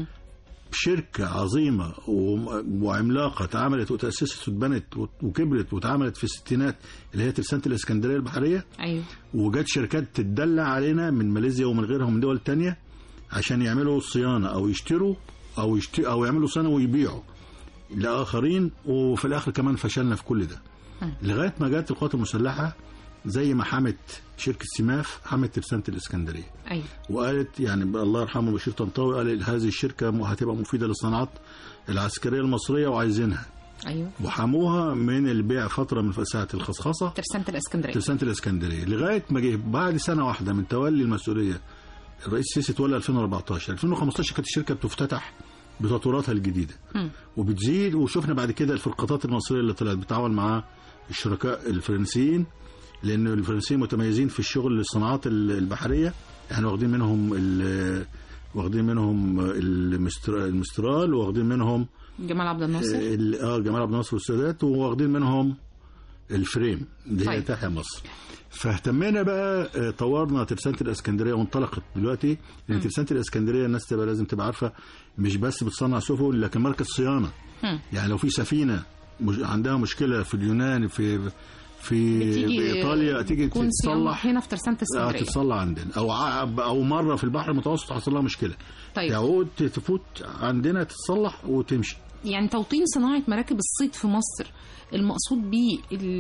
شركة عظيمة وعملاقة اتعملت وتأسست واتبنت وكبرت واتعملت في الستينات اللي هي ترسانة الإسكندرية البحرية. أيوة. وجت شركات تدلع علينا من ماليزيا ومن غيرها ومن دول تانية عشان يعملوا صيانة أو يشتروا أو يشتروا أو يعملوا صيانة ويبيعوا لآخرين، وفي الآخر كمان فشلنا في كل ده. م. لغاية ما جت القوات المسلحة زي ما حمت شركة سماف حمت ترسانة الإسكندرية. أيوة. وقالت يعني الله يرحمه بشير طنطاوي قال هذه الشركة هتبقى مفيدة للصناعات العسكرية المصرية وعايزينها. أيوة. وحموها من البيع فترة من ساعة الخصخصة ترسانة الإسكندرية ترسانة الإسكندرية لغاية ما جه بعد سنة واحدة من تولي المسؤولية الرئيس السيسي تولى ألفين وأربعتاشر ألفين وخمستاشر كانت الشركة بتفتتح بتطوراتها الجديدة م. وبتزيد. وشفنا بعد كده الفرقاطات المصرية اللي طلعت بتعاون مع الشركاء الفرنسيين، لأن الفرنسيين متميزين في الشغل الصناعات البحرية، احنا واخدين منهم واخدين منهم المسترال واخدين منهم جمال عبد الناصر اه جمال عبد الناصر والسادات، وواخدين منهم الفريم اللي هي تحيا مصر. فاهتمينا بقى طورنا ترسانة الإسكندرية وانطلقت دلوقتي، لأن ترسانة الإسكندرية الناس تبقى لازم تبقى عارفة مش بس بتصنع سفن لكن مركز صيانة. م. يعني لو في سفينة عندها مشكلة في اليونان في في ايطاليا تيجي تتصلح هنا في ترسانة الإسكندرية، تتصلح عندنا، او او مره في البحر المتوسط حصل لها مشكله طيب. تعود تفوت عندنا تتصلح وتمشي. يعني توطين صناعه مراكب الصيد في مصر المقصود بيه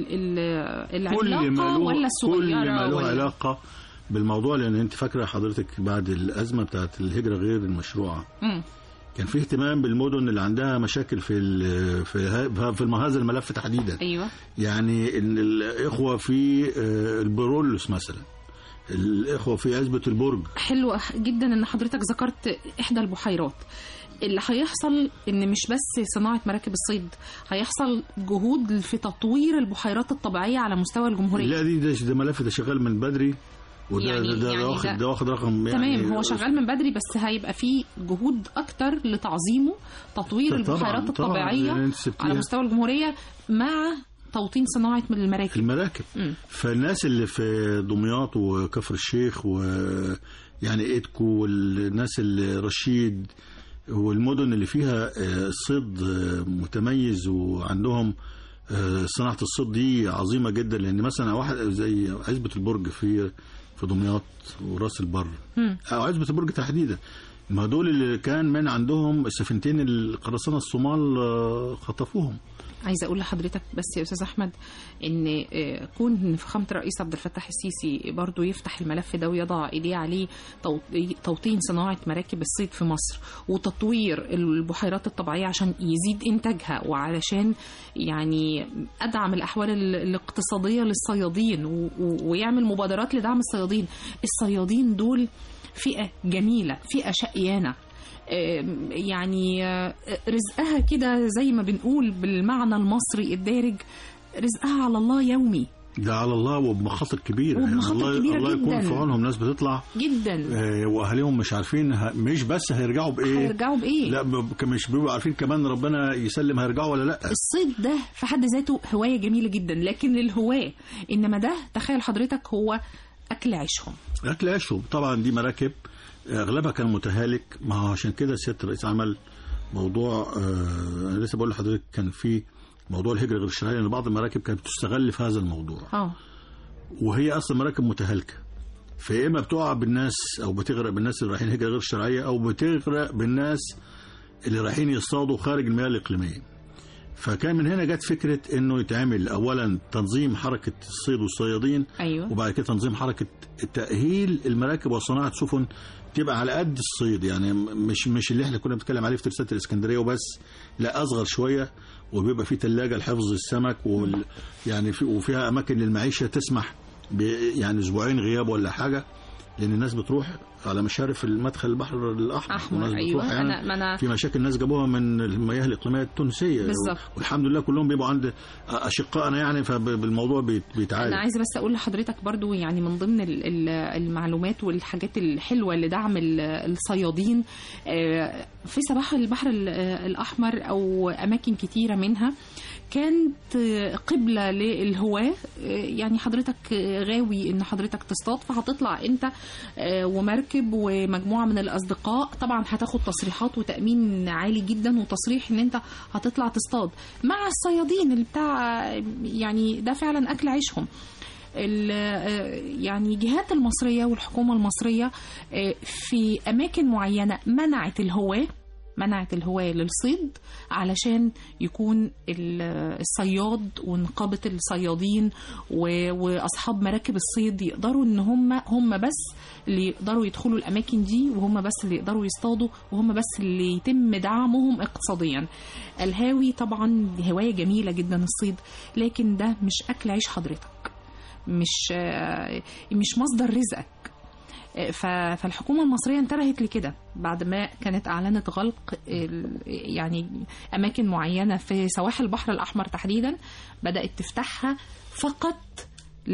العلاقه ولا الصغيره؟ كل ما له علاقه بالموضوع، لان انت فاكره حضرتك بعد الازمه بتاعت الهجره غير المشروعه م. كان في اهتمام بالمدن اللي عندها مشاكل في في في هذا الملف تحديدا. ايوه. يعني الاخوه في البرولوس مثلا، الاخوه في عزبه البرج. حلو جدا ان حضرتك ذكرت احدى البحيرات. اللي هيحصل ان مش بس صناعه مراكب الصيد، هيحصل جهود في تطوير البحيرات الطبيعيه على مستوى الجمهوريه. لا دي ده, ده ملف ده شغال من بدري، وده يعني ده, ده, يعني واخد ده, ده واخد رقم يعني تمام. هو شغال من بدري بس هيبقى فيه جهود اكتر لتعظيمه، تطوير البحيرات الطبيعيه على مستوى الجمهوريه مع توطين صناعه من المراكب المراكب م. فالناس اللي في دمياط وكفر الشيخ ويعني ايدكو والناس اللي رشيد والمدن اللي فيها الصيد متميز وعندهم صناعه الصيد دي عظيمه جدا. لان مثلا واحد زي عزبه البرج في في دمياط وراس البر م. او عزبه البرج تحديدا، ما دول اللي كان من عندهم السفينتين القراصنه الصومال خطفوهم. عايزه اقول لحضرتك بس يا استاذ احمد ان كون فخامه الرئيس عبد الفتاح السيسي برضو يفتح الملف ده ويضع ايديه عليه توطين صناعه مراكب الصيد في مصر وتطوير البحيرات الطبيعيه عشان يزيد انتاجها وعلشان يعني ادعم الاحوال الاقتصاديه للصيادين ويعمل مبادرات لدعم الصيادين. الصيادين دول فئه جميله، فئه شقيانه، يعني رزقها كده زي ما بنقول بالمعنى المصري الدارج، رزقها على الله يومي. ده على الله وبمخاطر كبيره، وبمخاطر يعني الله, كبيرة الله جداً. يكون في عونهم. ناس بتطلع جدا آه واهاليهم مش عارفين مش بس هيرجعوا بايه هيرجعوا بايه لا مش بيبقوا عارفين كمان ربنا يسلم هيرجعوا ولا لا. الصيد ده في حد ذاته هوايه جميله جدا، لكن للهواه، انما ده تخيل حضرتك هو اكل عيشهم. اكل عيشهم طبعا. دي مراكب اغلبها كان متهالك، ما هو عشان كده سياده الرئيس عمل موضوع آه انا لسه بقول لحضرتك كان في موضوع الهجره غير الشرعيه، لان بعض المراكب كانت بتستغل في هذا الموضوع. اه وهي اصلا مراكب متهالكه، فيا اما بتقع بالناس او بتغرق بالناس اللي رايحين هجره غير شرعيه، او بتغرق بالناس اللي رايحين يصطادوا خارج المياه الاقليميه. فكان من هنا جت فكره انه يتعمل اولا تنظيم حركه الصيد والصيادين، أيوة. وبعد كده تنظيم حركه تاهيل المراكب وصناعه سفن تبقى على قد الصيد، يعني مش مش اللي احنا كنا بنتكلم عليه في ترسانة الاسكندريه وبس، لا اصغر شويه، وبيبقى في ثلاجه لحفظ السمك وال يعني في وفيها اماكن للمعيشه تسمح ب يعني اسبوعين غياب ولا حاجه، لان الناس بتروح على مشارف المدخل البحر الاحمر. احمر ايوه يعني أنا أنا في مشاكل الناس جابوها من المياه الاقليميه التونسيه بالظبط، والحمد لله كلهم بيبقوا عند اشقائنا يعني، فبالموضوع بيتعالج. انا عايزه بس اقول لحضرتك برضو يعني من ضمن المعلومات والحاجات الحلوه لدعم الصيادين في سواحل البحر الاحمر او اماكن كتيره منها كانت قبلة للهواة، يعني حضرتك غاوي ان حضرتك تصطاد، فهتطلع انت ومركب ومجموعة من الاصدقاء، طبعا هتاخد تصريحات وتأمين عالي جدا وتصريح ان انت هتطلع تصطاد مع الصيادين اللي بتاع يعني ده فعلا اكل عيشهم. يعني جهات المصرية والحكومة المصرية في اماكن معينة منعت الهواة منعت الهواة للصيد علشان يكون الصياد ونقابة الصيادين وأصحاب مراكب الصيد يقدروا إن هم هم بس اللي يقدروا يدخلوا الأماكن دي، وهم بس اللي يقدروا يصطادوا، وهم بس اللي يتم دعمهم اقتصاديا. الهاوي طبعا هواية جميلة جدا الصيد، لكن ده مش أكل عيش حضرتك، مش مش مصدر رزقك. فالحكومة المصرية انتبهت لكده بعد ما كانت أعلنت غلق يعني أماكن معينة في سواحل البحر الأحمر تحديدا، بدأت تفتحها فقط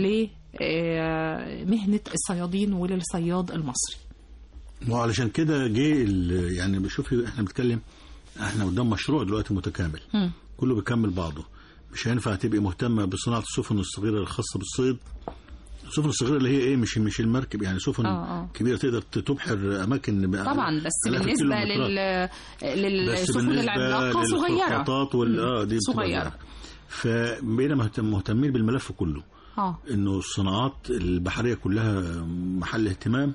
لمهنة الصيادين وللصياد المصري. وعلشان كده جه يعني بشوف احنا بنتكلم احنا قدام مشروع دلوقتي متكامل، م. كله بيكمل بعضه. مش هينفع تبقى مهتمة بصناعة السفن الصغيرة الخاصة بالصيد، السفن الصغيرة اللي هي ايه مش مش المركب، يعني سفن أوه أوه. كبيرة تقدر تبحر أماكن طبعا، بس بالنسبة لل للسفن العملاقة صغيرة وال... اه دي صغيرة. فبقينا مهتمين بالملف كله، اه إنه الصناعات البحرية كلها محل اهتمام،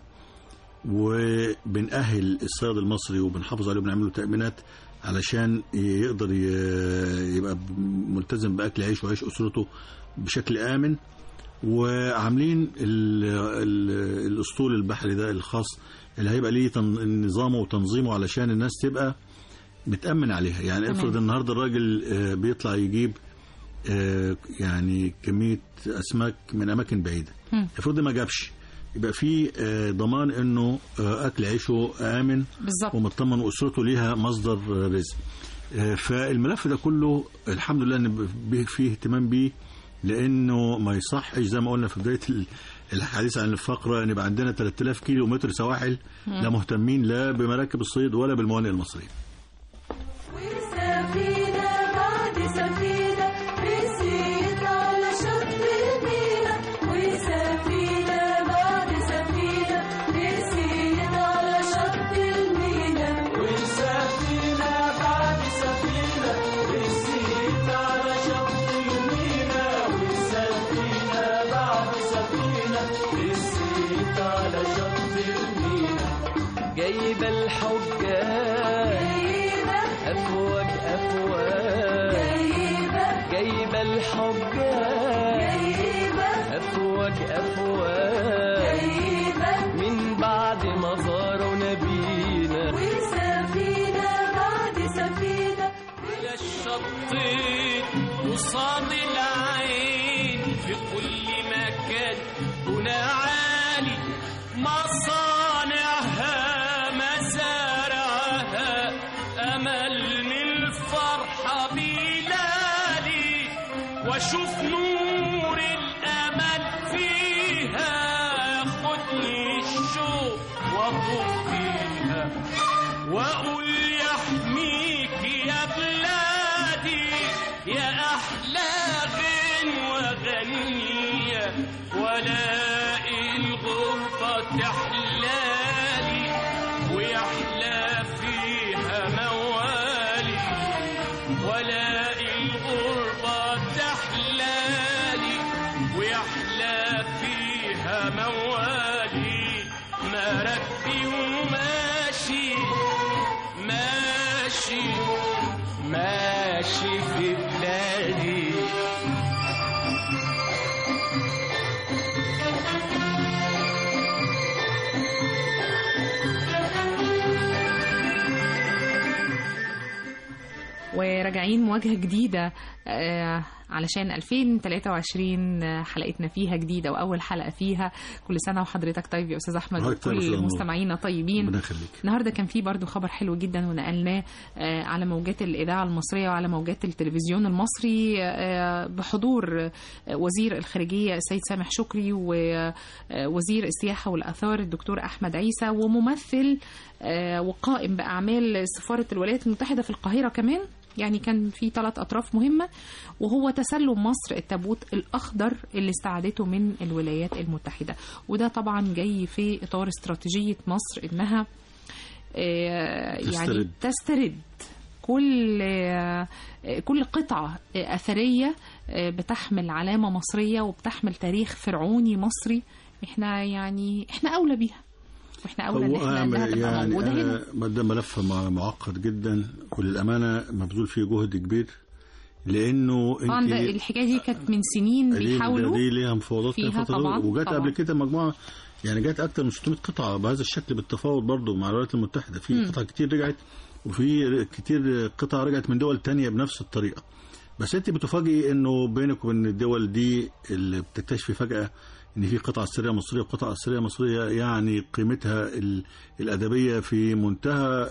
وبنأهل الصياد المصري وبنحافظ عليه وبنعمل له تأمينات علشان يقدر يبقى ملتزم بأكل عيش وعيش أسرته بشكل آمن. وعاملين الاسطول البحري ده الخاص اللي هيبقى ليه نظامه وتنظيمه علشان الناس تبقى متأمن عليها. يعني افرض النهارده الراجل بيطلع يجيب يعني كمية أسماك من أماكن بعيدة، افرض ما جابش، يبقى في ضمان انه اكل عيشه آمن بالزبط. ومطمن واسرته ليها مصدر رزق. فالملف ده كله الحمد لله ان فيه اهتمام بيه، لانه ما يصحش زي ما قلنا في بدايه الحديث عن الفقره ان يبقى عندنا ثلاثة آلاف كيلو متر سواحل لا مهتمين لا بمراكب الصيد ولا بالموانئ المصريه. جايبة الحجاج أفواج أفواج، جايبة جايبة الحب جايبة أفواج أفواج جايبة من بعد ما زاروا نبينا وسفينة بعد سفينة إلى الشطين قصاد العين في كل مكان هنا عالي مصانعها مزارعها أمل من الفرحة بلالي واشوف نور الأمل فيها ياخدني الشوق واطوف فيها وأقول يحميك يا بلادي يا أحلى غنوة غنية ولاقي الغربة تحلالي ويحلى فيها موالي ولاقي الغربة تحلالي ويحلى فيها موالي مركبي وماشي ماشي ماشي في بلادي وراجعين مواجهة جديدة آه علشان ألفين وثلاثة وعشرين حلقتنا فيها جديدة وأول حلقة فيها. كل سنة وحضرتك طيب يا أستاذ أحمد وكل مستمعينا طيبين. النهاردة كان في برضو خبر حلو جدا ونقلناه آه على موجات الإذاعة المصرية وعلى موجات التلفزيون المصري آه بحضور وزير الخارجية السيد سامح شكري ووزير السياحة والآثار الدكتور أحمد عيسى وممثل آه وقائم بأعمال سفارة الولايات المتحدة في القاهرة كمان. يعني كان في ثلاث أطراف مهمة وهو تسلم مصر التابوت الأخضر اللي استعادته من الولايات المتحدة. وده طبعا جاي في إطار استراتيجية مصر إنها يعني تسترد كل كل قطعة أثرية بتحمل علامة مصرية وبتحمل تاريخ فرعوني مصري. احنا يعني احنا أولى بيها واحنا اولى ان احنا انها تبقى يعني موجوده هنا. ده ملف معقد جدا وللامانه مبذول فيه جهد كبير لانه طبعا الحكايه دي كانت من سنين بيحاولوا دي ليها مفاوضات فيها طبعا وجات قبل كده مجموعه يعني جات اكتر من ستمائة قطعه بهذا الشكل بالتفاوض برضو مع الولايات المتحده. في قطع كتير رجعت وفي كتير قطع رجعت من دول تانية بنفس الطريقه. بس انت بتفاجئي انه بينك وبين الدول دي اللي بتكتشفي فجاه ان في قطعه سريه مصريه وقطعه سريه مصريه يعني قيمتها الادبيه في منتهى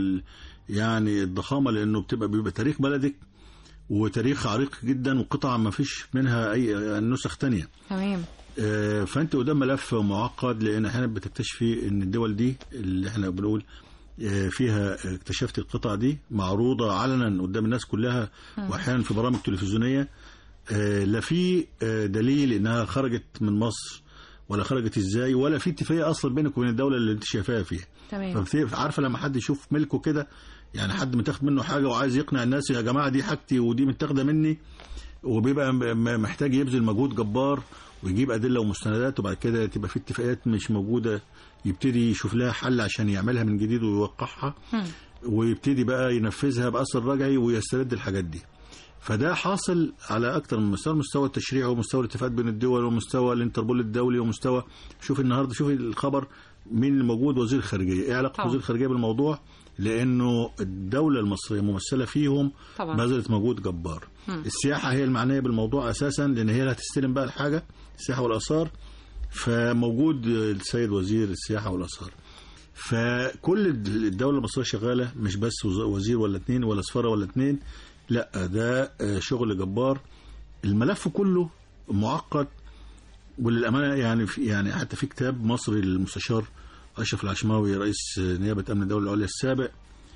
يعني الضخامه لانه بتبقى بيبقى تاريخ بلدك وتاريخ عريق جدا وقطع ما فيش منها اي نسخ تانية. تمام. آه فانت قدام ملف معقد لان احيانا بتكتشفي ان الدول دي اللي احنا بنقول آه فيها اكتشفت القطع دي معروضه علنا قدام الناس كلها واحيانا في برامج تلفزيونيه آه لا في آه دليل انها خرجت من مصر ولا خرجت ازاي ولا في اتفاقيه اصلا بينك وبين الدوله اللي انت شايفاها فيها. تمام. عارفه لما حد يشوف ملكه كده يعني حد متاخد منه حاجه وعايز يقنع الناس يا جماعه دي حاجتي ودي متاخده مني وبيبقى محتاج يبذل مجهود جبار ويجيب ادله ومستندات وبعد كده تبقى في اتفاقيات مش موجوده يبتدي يشوف لها حل عشان يعملها من جديد ويوقعها ويبتدي بقى ينفذها باثر رجعي ويسترد الحاجات دي. فده حاصل على اكتر من مستوى، مستوى التشريع ومستوى الاتفاقات بين الدول ومستوى الانتربول الدولي ومستوى شوف النهارده شوف الخبر مين اللي موجود وزير الخارجيه، ايه علاقه وزير الخارجيه بالموضوع؟ لانه الدوله المصريه ممثله فيهم بذلت مجهود جبار. م. السياحه هي المعنيه بالموضوع اساسا لان هي اللي هتستلم بقى الحاجه السياحه والاثار فموجود السيد وزير السياحه والاثار. فكل الدوله المصريه شغاله مش بس وزير ولا اثنين ولا سفاره ولا اثنين، لا ده شغل جبار. الملف كله معقد وللامانه يعني في يعني حتى في كتاب مصري للمستشار اشرف العشماوي رئيس نيابه امن الدوله العليا السابق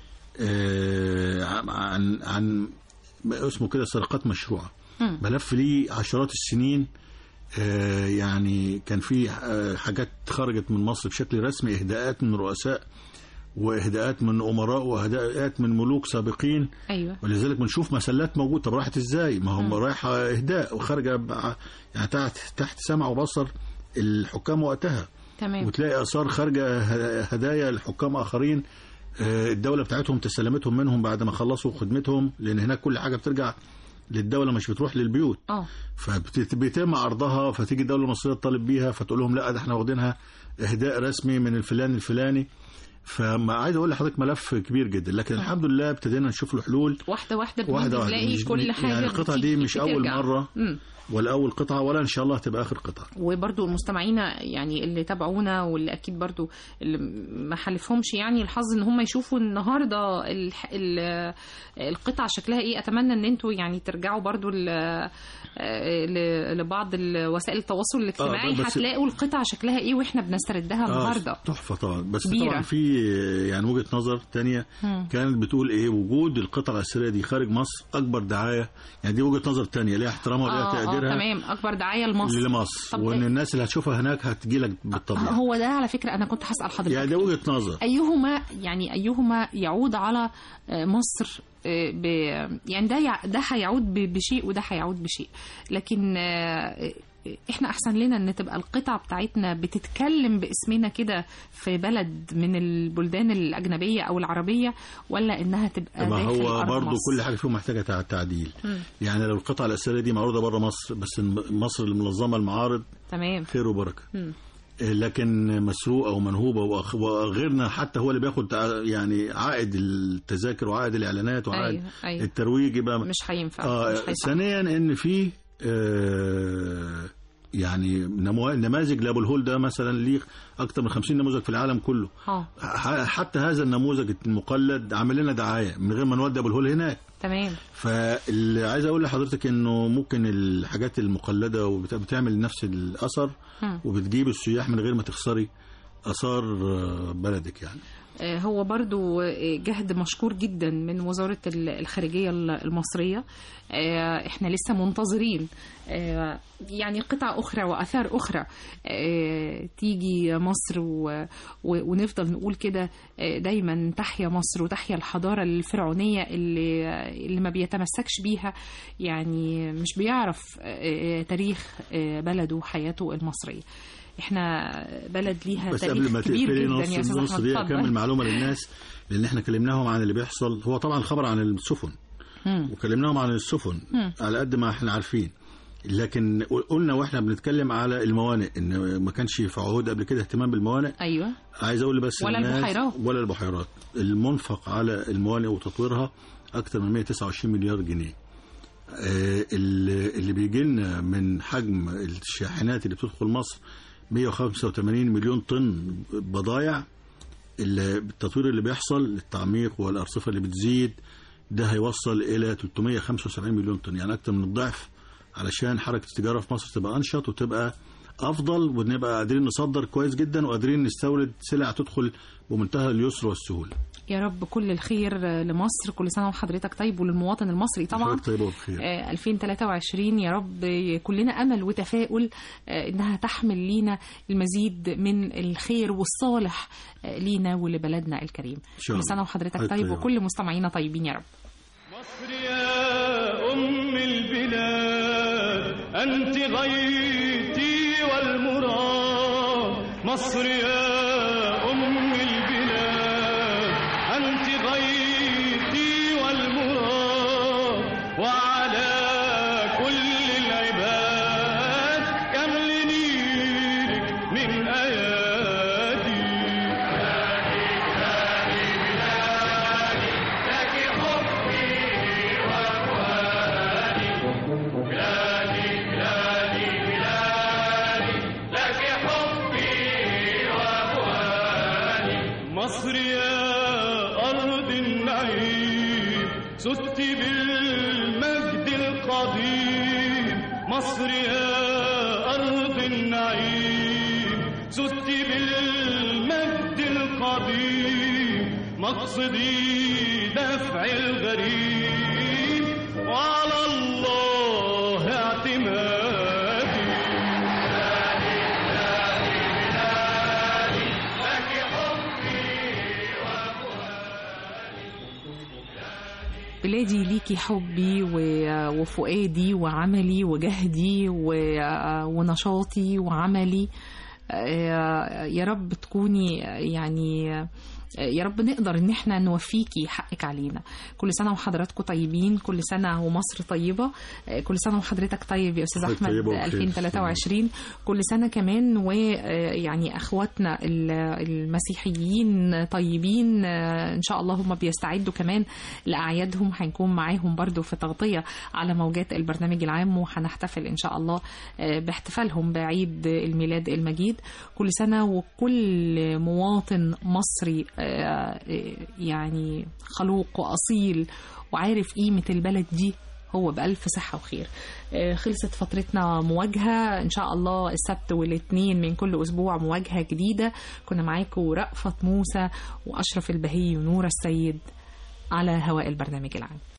عن عن اسمه كده سرقات مشروعه. ملف ليه عشرات السنين يعني كان في حاجات خرجت من مصر بشكل رسمي، اهداءات من رؤساء واهداءات من امراء واهداءات من ملوك سابقين. ايوه. ولذلك بنشوف مسلات موجوده. طب راحت ازاي؟ ما هم رايحه اهداء وخارجه يعني تحت تحت سمع وبصر الحكام وقتها. تمام. وتلاقي اثار خارجه هدايا لحكام اخرين الدوله بتاعتهم تسلمتهم منهم بعد ما خلصوا خدمتهم، لان هناك كل حاجه بترجع للدوله مش بتروح للبيوت. اه فبيتم عرضها، فتيجي الدوله المصريه تطالب بيها فتقول لهم لا ده احنا واخدينها اهداء رسمي من الفلان الفلاني. فما عايز اقول لحضرتك ملف كبير جدا، لكن الحمد لله ابتدينا نشوف له حلول واحده واحده. واحده بنلاقي كل حاجه يعني القطعه دي مش اول ترجع. مره م. ولا اول قطعه ولا ان شاء الله تبقى اخر قطعه. وبرضو المستمعينا يعني اللي تابعونا واللي اكيد برضو اللي ما حلفهمش يعني الحظ ان هم يشوفوا النهارده ال ال القطعه شكلها ايه. اتمنى ان انتوا يعني ترجعوا برضو لبعض وسائل التواصل الاجتماعي، آه هتلاقوا القطعه شكلها ايه واحنا بنستردها النهارده. آه تحفه طبعا. بس بيرة. طبعا في يعني وجهه نظر تانية م. كانت بتقول ايه وجود القطعه الاثريه دي خارج مصر اكبر دعايه. يعني دي وجهه نظر تانية ليها احترامها وليها آه تقديرها. آه تمام، اكبر دعايه لمصر لمصر وان الناس اللي هتشوفها هناك هتجي لك بالطبيعه. هو ده على فكره انا كنت هسال حضرتك يعني ده وجهه نظر ايهما يعني ايهما يعود على مصر ب يعني ده ده هيعود بشيء وده هيعود بشيء، لكن احنا احسن لنا ان تبقى القطع بتاعتنا بتتكلم باسمنا كده في بلد من البلدان الاجنبيه او العربيه، ولا انها تبقى ما داخل هو برضو مصر. كل حاجه فيهم محتاجه تعديل. م. يعني لو القطعه الاثريه دي معروضه بره مصر بس مصر المنظمه المعارض تمام خير وبركه. م. لكن مسروقه ومنهوبه وغيرنا حتى هو اللي بياخد يعني عائد التذاكر وعائد الاعلانات وعائد أيوة. أيوة. الترويج يبقى مش هينفع. آه ثانيا ان في آه يعني نماذج لابو الهول ده مثلا ليه اكتر من خمسين نموذج في العالم كله. ها. حتى هذا النموذج المقلد عامل لنا دعايه من غير ما نودي ابو الهول هناك. تمام. فاللي عايز اقول لحضرتك انه ممكن الحاجات المقلده وبتعمل نفس الاثر م. وبتجيب السياح من غير ما تخسري اثار بلدك. يعني هو برضو جهد مشكور جدا من وزارة الخارجية المصرية. احنا لسه منتظرين يعني قطع أخرى وأثار أخرى تيجي مصر ونفضل نقول كده دايما تحيا مصر وتحيا الحضارة الفرعونية اللي, اللي ما بيتمسكش بيها، يعني مش بيعرف تاريخ بلده وحياته المصرية. احنا بلد ليها تاريخ كبير جدا يا استاذ احمد. دي اكمل معلومه للناس لان احنا كلمناهم عن اللي بيحصل. هو طبعا الخبر عن السفن م. وكلمناهم عن السفن م. على قد ما احنا عارفين، لكن قلنا واحنا بنتكلم على الموانئ ان ما كانش في عهود قبل كده اهتمام بالموانئ. ايوه عايز اقول بس ولا البحيرات ولا البحيرات المنفق على الموانئ وتطويرها اكثر من مئة وتسعة وعشرين مليار جنيه. اللي بيجي لنا من حجم الشاحنات اللي بتدخل مصر مئة وخمسة وثمانين مليون طن بضايع. التطوير اللي بيحصل للتعميق والأرصفة اللي بتزيد ده هيوصل إلى ثلاثمئة وخمسة وسبعين مليون طن، يعني أكتر من الضعف، علشان حركة التجارة في مصر تبقى أنشط وتبقى أفضل ونبقى قادرين نصدر كويس جدا وقادرين نستورد سلع تدخل بمنتهى اليسر والسهولة. يا رب كل الخير لمصر، كل سنة وحضرتك طيب وللمواطن المصري طبعا. طيب وبخير. آه ألفين وثلاثة وعشرين يا رب كلنا أمل وتفاؤل آه إنها تحمل لينا المزيد من الخير والصالح آه لينا ولبلدنا الكريم. كل سنة وحضرتك طيب, طيب وكل مستمعينا طيبين يا رب. مصر يا أم البلاد أنت غايتي والمراد. مصر يا أم البلاد أنت غايتي والمراد، وعلى كل العباد كمل نيلك من أيادي. بلادي بلادي لك حبي وأهوالي. بلادي بلادي بلادي لك حبي وأهوالي. مصر يا أرض النعيم سدت بالمجد القديم. مصر يا أرض النعيم سدت بالمجد القديم. مقصدي دفع الغريب وعلى الله اعتمادي. بلادي بلادي بلادي لك حبي وفؤادي. بلادي ليكي حبي وفؤادي وعملي وجهدي ونشاطي وعملي. يا رب تكوني يعني يا رب نقدر ان احنا نوفيكي حقك علينا. كل سنة وحضراتكم طيبين، كل سنة ومصر طيبة، كل سنة وحضرتك طيب يا أستاذ أحمد ألفين وثلاثة وعشرين، كل سنة كمان ويعني أخواتنا المسيحيين طيبين إن شاء الله. هم بيستعدوا كمان لأعيادهم، هنكون معاهم برضو في تغطية على موجات البرنامج العام، وهنحتفل إن شاء الله باحتفالهم بعيد الميلاد المجيد. كل سنة وكل مواطن مصري يعني خلوق وأصيل وعارف قيمة البلد دي هو بألف صحة وخير. خلصت فترتنا مواجهة، إن شاء الله السبت والاثنين من كل أسبوع مواجهة جديدة. كنا معاكم رأفت موسى وأشرف البهي ونور السيد على هواء البرنامج العام.